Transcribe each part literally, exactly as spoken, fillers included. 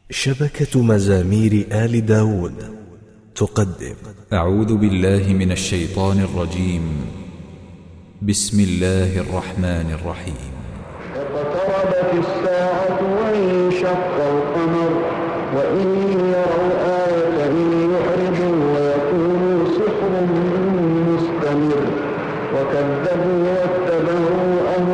شبكة مزامير آل داود تقدم. أعوذ بالله من الشيطان الرجيم. بسم الله الرحمن الرحيم. اقتربت الساعة وانشق القمر وإن يروا آية يعرضوا ويقولوا سحر مستمر وكذبوا واتبعوا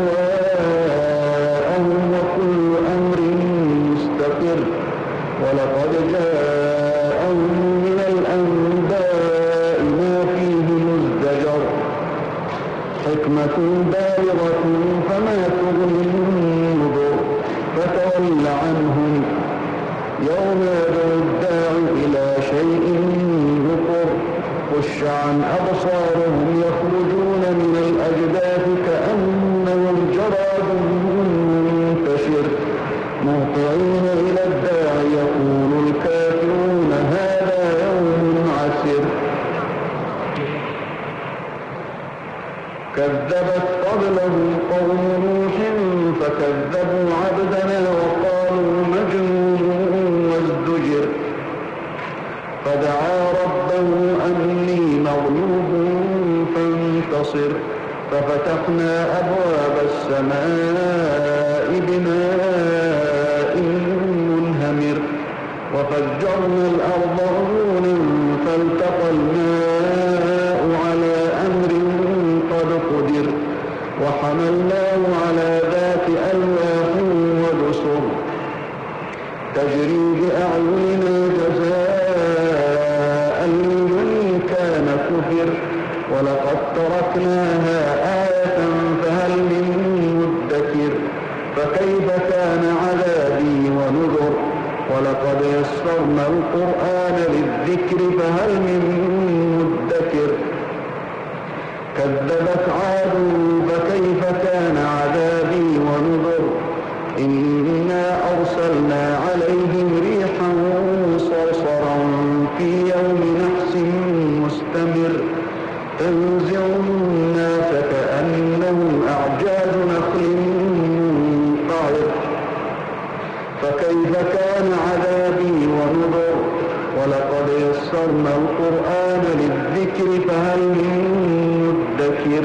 أهواءهم وكل أمر مستقر ولقد جاءهم من الأنباء ما فيه مزدجر حكمة بالغة فما تغني النذر فتول عنهم يوم يدعو الداع إلى شيء نكر خش عن أبصارهم يخرجون من الأجداث كأنهم جراد منتشر مهطعين إلى الداع يقول الكافرون هذا يوم عسر. كذبت قبلهم قوم نوح فكذبوا عبدنا وقالوا مجنون وازدجر فدعا ربه أني مغلوب فانتصر ففتحنا أبواب السماء بماء منهمر وفجرنا الأرض عيونا فالتقى الماء على أمر قد قدر وحملناه على ذات ألواح ودسر تجري بأعيننا جزاء لمن كان كفر ولقد تركناها آية فهل من مدكر فكيف كان عذابي ونذر ولقد يسرنا القرآن للذكر فهل من مدكر كذبت عاد فكيف كان عذابي ونذر إنا أرسلنا عليهم ريحا صرصرا في يوم نحس مستمر تنزع الناس كأنهم أعجاز نخل منقعر فكيف كان عذابي ونذر ولقد يسرنا القرآن للذكر فهل من مدكر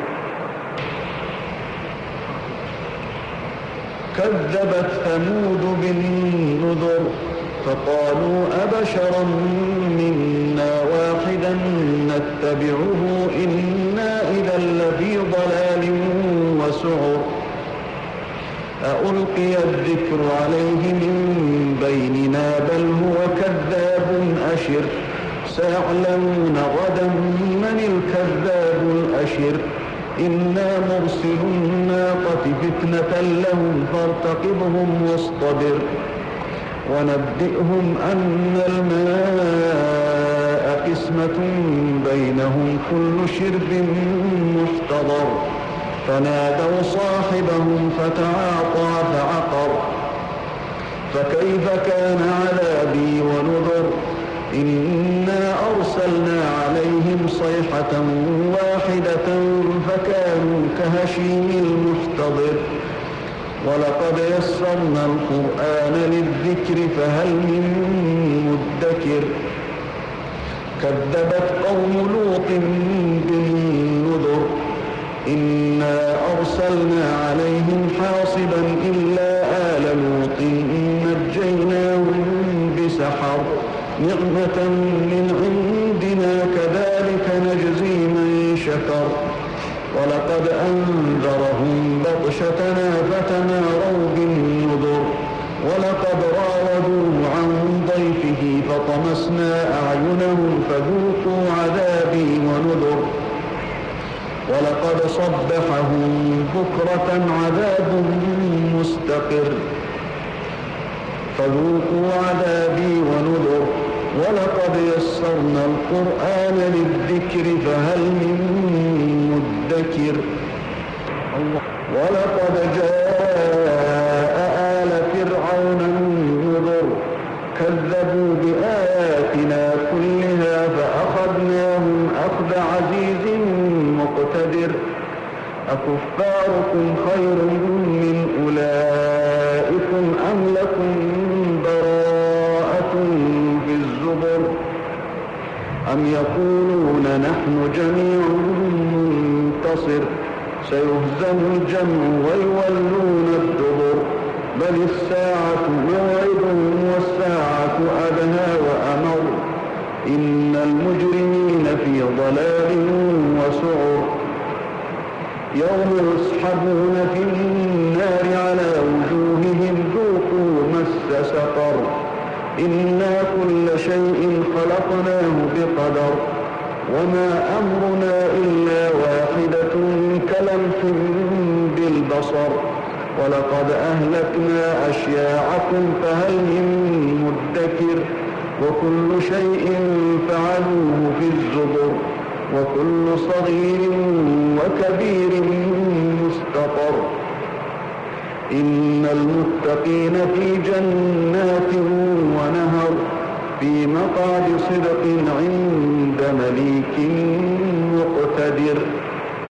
كذبت ثمود بالنذر فقالوا أبشرا منا واحدا نتبعه إنا إذا لفي ضلال وسعر أألقي الذكر عليه من بيننا بل هو كذاب أشر سيعلمون غدا من الكذاب الأشر إنا مرسل الناقة فتنة لهم فارتقبهم واصطبر ونبئهم أن الماء قسمة بينهم كل شرب محتضر فنادوا صاحبهم فتعاطى فعقر فكيف كان عذابي ونذر إنا أرسلنا عليهم صيحة واحدة فكانوا كهشيم المحتضر ولقد يسرنا القرآن للذكر فهل من مدكر كذبت قوم لوط بالنذر إنا أرسلنا عليهم حاصبا إلا آل لوط نجيناهم بسحر نعمة من عندنا كذلك نجزي من شكر ولقد أنذرهم بطشتنا فتماروا بالنذر ولقد راودوه عن ضيفه فطمسنا أعينهم فذوقوا عذابي ونذر ولقد صبحهم بكرة عذاب مستقر فذوقوا عذابي ونذر ولقد يسرنا القرآن للذكر فهل من مدكر ولقد جاء آل فرعون النذر كذبوا بآياتنا كلها فأخذناهم أخذ عزيز مقتدر أكفاركم خير من أولئكم أم لكم براءة أم يقولون نحن جميع منتصر سيهزم الجمع ويولون الدبر بل الساعة موعدهم والساعة أدهى وأمر إن المجرمين في ضلال وسعر يوم يسحبون في النار على وجوههم ذوقوا مس سقر إنا كل شيء خلقناه بقدر وما أمرنا إلا واحدة كلمح بالبصر ولقد أهلكنا أشياعكم فهل من مدكر وكل شيء فعلوه في الزبر وكل صغير وكبير مستقر إن المتقين في جنات ونهر في مقعد صدق عند مليك